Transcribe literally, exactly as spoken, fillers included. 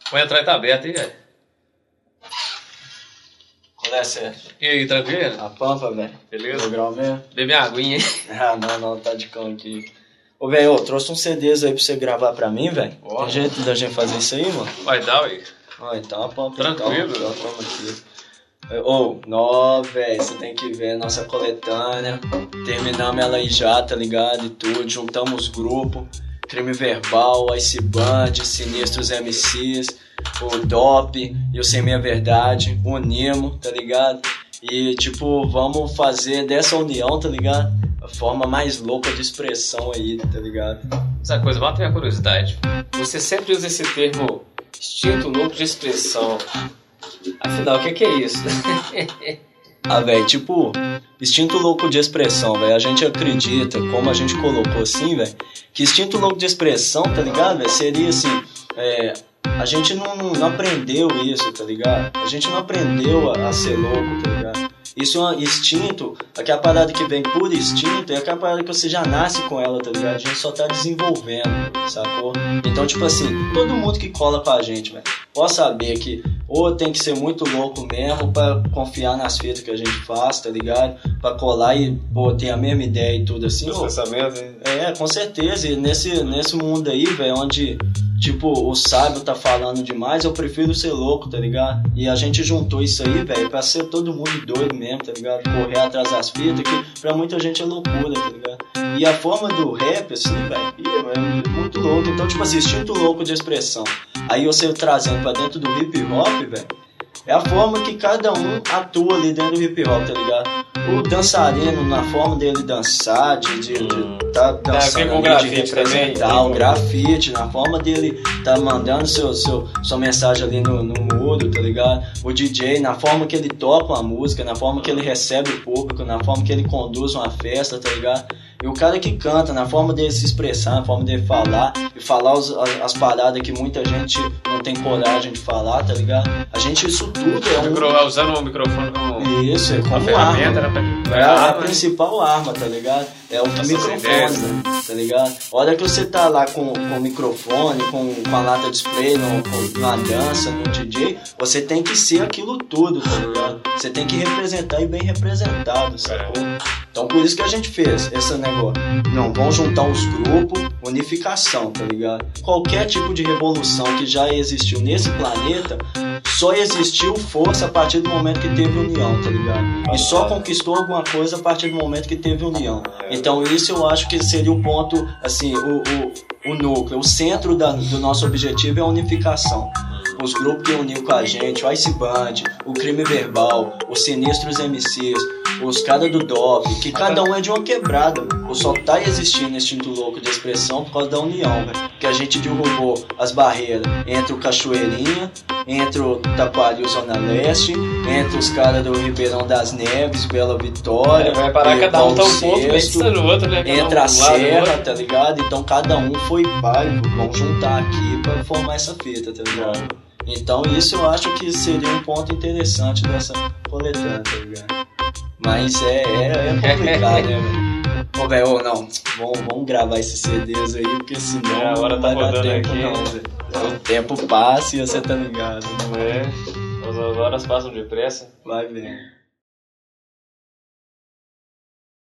O entrar tá aberto aí, velho. Qual é, Sérgio? E aí, tranquilo? A pampa, velho. Beleza? O grau mesmo? Bebe minha aguinha, hein? Ah, não, não, tá de cão aqui. Ô, velho, eu trouxe uns C Ds aí pra você gravar pra mim, velho. Oh. Tem jeito da gente fazer isso aí, mano? Vai dar, ué. Ó, então a pampa. Tranquilo. Então, então, toma aqui. Ô, nó, velho, você tem que ver nossa coletânea. Terminamos ela aí já, tá ligado? E tudo, juntamos grupo. Crime Verbal, Ice Band, Sinistros M Cs, o D O P e o Sem Meia Verdade, unimos, tá ligado? E tipo, vamos fazer dessa união, tá ligado? A forma mais louca de expressão aí, tá ligado? Essa coisa, mata minha curiosidade. Você sempre usa esse termo instinto louco de expressão. Afinal, o que, que é isso? Ah, velho, tipo, instinto louco de expressão, velho. A gente acredita, como a gente colocou assim, velho, que instinto louco de expressão, tá ligado, velho? Seria assim, é, a gente não, não aprendeu isso, tá ligado? A gente não aprendeu a, a ser louco, tá ligado? Isso é um instinto, aquela parada que vem por instinto, é aquela parada que você já nasce com ela, tá ligado? A gente só tá desenvolvendo, sacou? Então, tipo assim, todo mundo que cola com a gente, velho, pode saber que ou tem que ser muito louco mesmo pra confiar nas fitas que a gente faz, tá ligado? Pra colar e, pô, ter a mesma ideia e tudo assim. Pensamento, hein? É, com certeza. E nesse, nesse mundo aí, velho, onde, tipo, o sábio tá falando demais, eu prefiro ser louco, tá ligado? E a gente juntou isso aí, velho, pra ser todo mundo doido mesmo, tá ligado? Correr atrás das fitas, que pra muita gente é loucura, tá ligado? E a forma do rap, assim, velho, é muito louco. Então, tipo assim, instinto louco de expressão. Aí você trazendo pra dentro do hip hop, velho, é a forma que cada um atua ali dentro do hip hop, tá ligado? O dançarino, na forma dele dançar, de, de, de tá dançando, tá, de representar o grafite, na forma dele tá mandando seu, seu, sua mensagem ali no, no muro, tá ligado? O D J, na forma que ele toca uma música, na forma que ele recebe o público, na forma que ele conduz uma festa, tá ligado? E o cara que canta, na forma dele se expressar, na forma dele falar, e falar os, as, as paradas que muita gente não tem coragem de falar, tá ligado? A gente, isso tudo é um... Micro, usando o microfone como... Isso, é como uma ferramenta, arma. Né? É a, a principal arma, tá ligado? É o microfone, né? Tá ligado? Olha que você tá lá com, com o microfone, com, com a lata de spray, no, com, numa dança, no D J, você tem que ser aquilo tudo, tá ligado? Você tem que representar e bem representado, sacou? Então por isso que a gente fez esse negócio. Não, vamos juntar os grupos, unificação, tá ligado? Qualquer tipo de revolução que já existiu nesse planeta, só existiu força a partir do momento que teve união, tá ligado? E só conquistou alguma coisa a partir do momento que teve união. Então isso eu acho que seria o ponto, assim, o, o, o núcleo, o centro da, do nosso objetivo é a unificação. Os grupos que uniu com a gente, o Ice Band, o Crime Verbal, os Sinistros M Cs, os caras do D O P, que cada um é de uma quebrada, ou só tá existindo esse instinto louco de expressão por causa da união, velho. Que a gente derrubou as barreiras entre o Cachoeirinha, entre o Taquari e o Zona Leste, entre os caras do Ribeirão das Neves, Bela Vitória, é, vai parar cada um tá um ponto, pensa no outro, né? Entre a Serra, tá ligado? Então cada um foi pai, vamos juntar aqui pra formar essa fita, tá ligado? Então isso eu acho que seria um ponto interessante dessa coletânea, tá ligado? Mas é, é, é complicado, né, velho? Ô, velho, ou não, vamos, vamos gravar esses C Ds aí, porque senão é, agora não tá vai dar tempo aqui, não, velho. O tempo passa e você tá ligado, né? É, as horas passam depressa. Vai vendo.